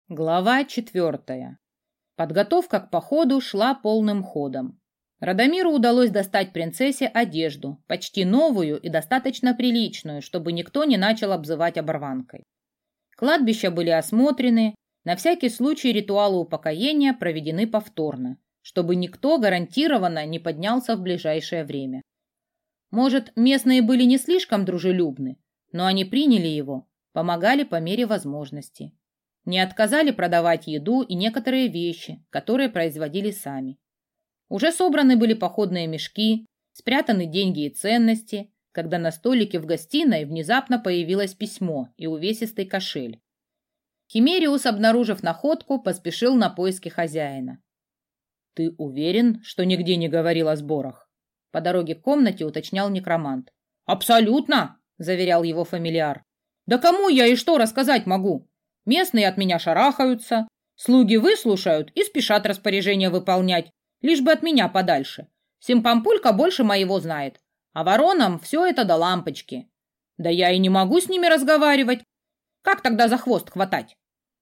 Глава 4. Подготовка к походу шла полным ходом. Радомиру удалось достать принцессе одежду, почти новую и достаточно приличную, чтобы никто не начал обзывать оборванкой. Кладбища были осмотрены, на всякий случай ритуалы упокоения проведены повторно, чтобы никто гарантированно не поднялся в ближайшее время. Может, местные были не слишком дружелюбны, но они приняли его, помогали по мере возможности. Не отказали продавать еду и некоторые вещи, которые производили сами. Уже собраны были походные мешки, спрятаны деньги и ценности, когда на столике в гостиной внезапно появилось письмо и увесистый кошель. Химериус, обнаружив находку, поспешил на поиски хозяина. «Ты уверен, что нигде не говорил о сборах?» По дороге к комнате уточнял некромант. «Абсолютно!» – заверял его фамильяр. «Да кому я и что рассказать могу? Местные от меня шарахаются, слуги выслушают и спешат распоряжения выполнять, лишь бы от меня подальше. Симпампулька больше моего знает, а воронам все это до лампочки. Да я и не могу с ними разговаривать. Как тогда за хвост хватать?»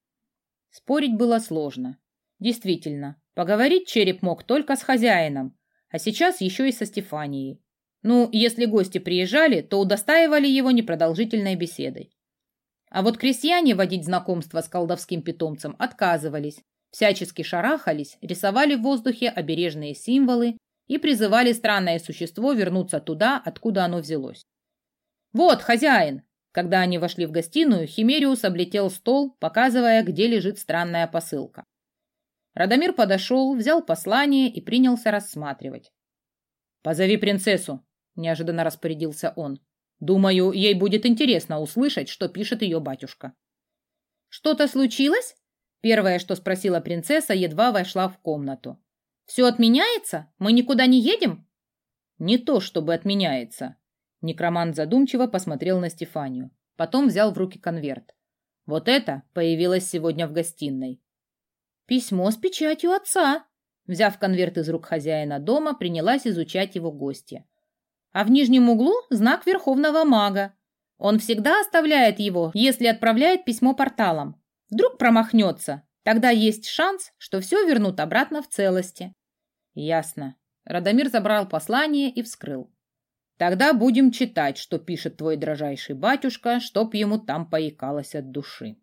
Спорить было сложно. Действительно, поговорить череп мог только с хозяином, а сейчас еще и со Стефанией. Ну, если гости приезжали, то удостаивали его непродолжительной беседой. А вот крестьяне водить знакомство с колдовским питомцем отказывались, всячески шарахались, рисовали в воздухе обережные символы и призывали странное существо вернуться туда, откуда оно взялось. «Вот, хозяин!» Когда они вошли в гостиную, Химериус облетел стол, показывая, где лежит странная посылка. Радомир подошел, взял послание и принялся рассматривать. «Позови принцессу», — неожиданно распорядился он. «Думаю, ей будет интересно услышать, что пишет ее батюшка». «Что-то случилось?» Первое, что спросила принцесса, едва вошла в комнату. «Все отменяется? Мы никуда не едем?» «Не то чтобы отменяется». Некромант задумчиво посмотрел на Стефанию. Потом взял в руки конверт. Вот это появилось сегодня в гостиной. «Письмо с печатью отца». Взяв конверт из рук хозяина дома, принялась изучать его гостья. А в нижнем углу знак Верховного Мага. Он всегда оставляет его, если отправляет письмо порталом. Вдруг промахнется, тогда есть шанс, что все вернут обратно в целости. Ясно. Радомир забрал послание и вскрыл. Тогда будем читать, что пишет твой дрожайший батюшка, чтоб ему там поикалось от души.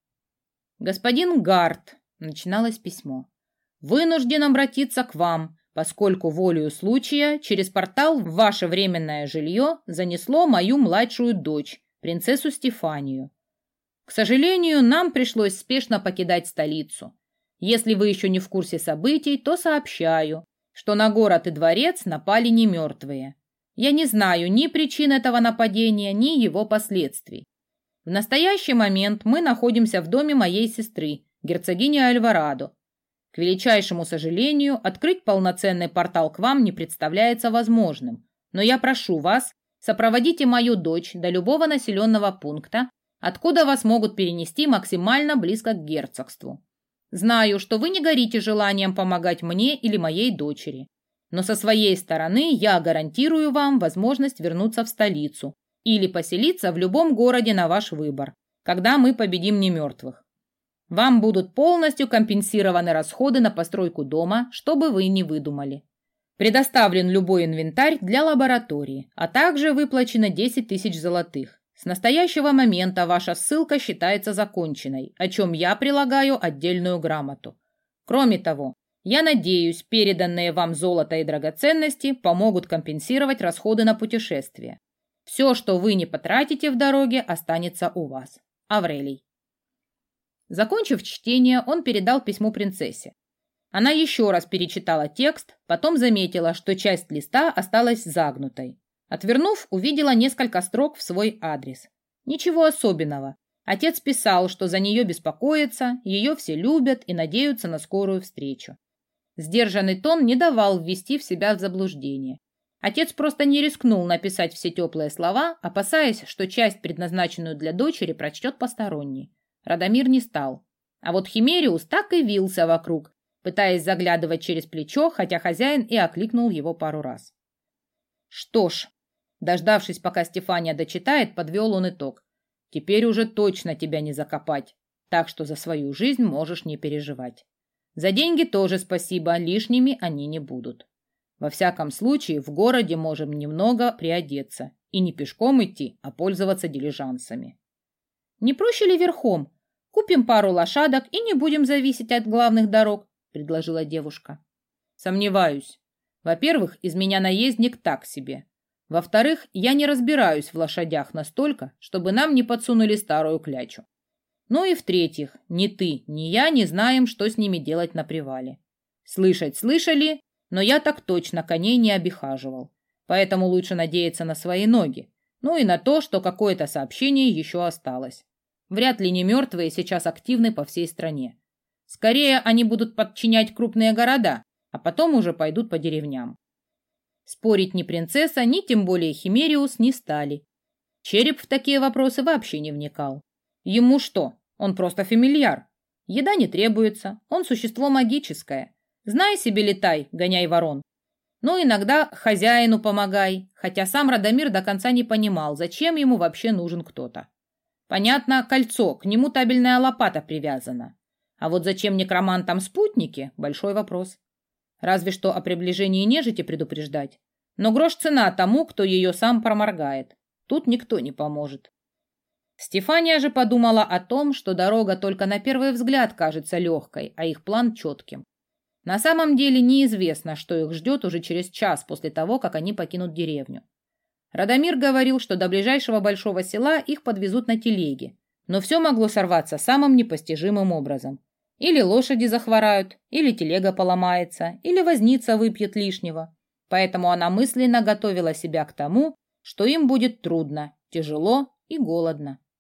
Господин Гарт, начиналось письмо, вынужден обратиться к вам, поскольку волею случая через портал в ваше временное жилье занесло мою младшую дочь, принцессу Стефанию. К сожалению, нам пришлось спешно покидать столицу. Если вы еще не в курсе событий, то сообщаю, что на город и дворец напали не мертвые. Я не знаю ни причин этого нападения, ни его последствий. В настоящий момент мы находимся в доме моей сестры, герцогини Альварадо. К величайшему сожалению, открыть полноценный портал к вам не представляется возможным, но я прошу вас, сопроводите мою дочь до любого населенного пункта, откуда вас могут перенести максимально близко к герцогству. Знаю, что вы не горите желанием помогать мне или моей дочери, но со своей стороны я гарантирую вам возможность вернуться в столицу или поселиться в любом городе на ваш выбор, когда мы победим немертвых. Вам будут полностью компенсированы расходы на постройку дома, что бы вы ни выдумали. Предоставлен любой инвентарь для лаборатории, а также выплачено 10 тысяч золотых. С настоящего момента ваша ссылка считается законченной, о чем я прилагаю отдельную грамоту. Кроме того, я надеюсь, переданные вам золото и драгоценности помогут компенсировать расходы на путешествие. Все, что вы не потратите в дороге, останется у вас. Аврелий. Закончив чтение, он передал письмо принцессе. Она еще раз перечитала текст, потом заметила, что часть листа осталась загнутой. Отвернув, увидела несколько строк в свой адрес. Ничего особенного. Отец писал, что за нее беспокоятся, ее все любят и надеются на скорую встречу. Сдержанный тон не давал ввести в себя в заблуждение. Отец просто не рискнул написать все теплые слова, опасаясь, что часть, предназначенную для дочери, прочтет посторонний. Радомир не стал. А вот Химериус так и вился вокруг, пытаясь заглядывать через плечо, хотя хозяин и окликнул его пару раз. Что ж, дождавшись, пока Стефания дочитает, подвел он итог. Теперь уже точно тебя не закопать. так что за свою жизнь можешь не переживать. За деньги тоже спасибо, лишними они не будут. Во всяком случае, в городе можем немного приодеться и не пешком идти, а пользоваться дилижансами. Не проще ли верхом? Купим пару лошадок и не будем зависеть от главных дорог, предложила девушка. Сомневаюсь. Во-первых, из меня наездник так себе. Во-вторых, я не разбираюсь в лошадях настолько, чтобы нам не подсунули старую клячу. Ну и в-третьих, ни ты, ни я не знаем, что с ними делать на привале. Слышать слышали, но я так точно коней не обихаживал. Поэтому лучше надеяться на свои ноги, ну и на то, что какое-то сообщение еще осталось. Вряд ли не мертвые сейчас активны по всей стране. Скорее, они будут подчинять крупные города, а потом уже пойдут по деревням. Спорить ни принцесса, ни тем более Химериус не стали. Череп в такие вопросы вообще не вникал. Ему что? Он просто фамильяр. Еда не требуется, он существо магическое. Знай себе, летай, гоняй ворон. Но иногда хозяину помогай, хотя сам Радомир до конца не понимал, зачем ему вообще нужен кто-то. Понятно, кольцо, к нему табельная лопата привязана. А вот зачем некромантам спутники – большой вопрос. Разве что о приближении нежити предупреждать. Но грош цена тому, кто ее сам проморгает. Тут никто не поможет. Стефания же подумала о том, что дорога только на первый взгляд кажется легкой, а их план четким. На самом деле неизвестно, что их ждет уже через час после того, как они покинут деревню. Радомир говорил, что до ближайшего большого села их подвезут на телеге, но все могло сорваться самым непостижимым образом. Или лошади захворают, или телега поломается, или возница выпьет лишнего. Поэтому она мысленно готовила себя к тому, что им будет трудно, тяжело и голодно.